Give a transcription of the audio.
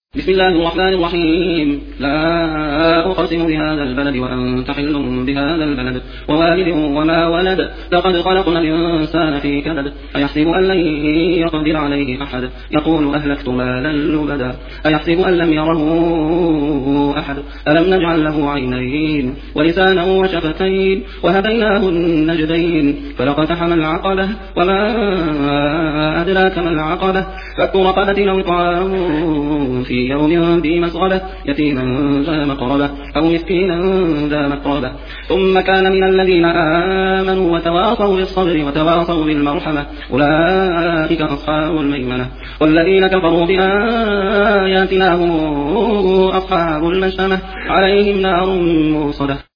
بسم الله الرحمن الرحيم. لا أقسم بهذا البلد وأنت حل بهذا البلد ووالد وما ولد لقد خلقنا الإنسان في كبد أيحسب أن لن يقدر عليه أحد يقول أهلكت مالا لبدا أيحسب أن لم يره أحد ألم نجعل له عينين ولسانا وشفتين وهديناه النجدين فلقتحم العقبة وما أدراك ما العقبة فك رقبة أو إطعام في يوم ذي مسغبة يتيما ذا مقربة أو مسكينا ذا مقربة ثم كان من الذين آمنوا وتواصوا بالصبر وتواصوا بالمرحمة أولئك أصحاب الميمنة والذين كفروا بآياتنا هم أصحاب المشأمة عليهم نار موصدة.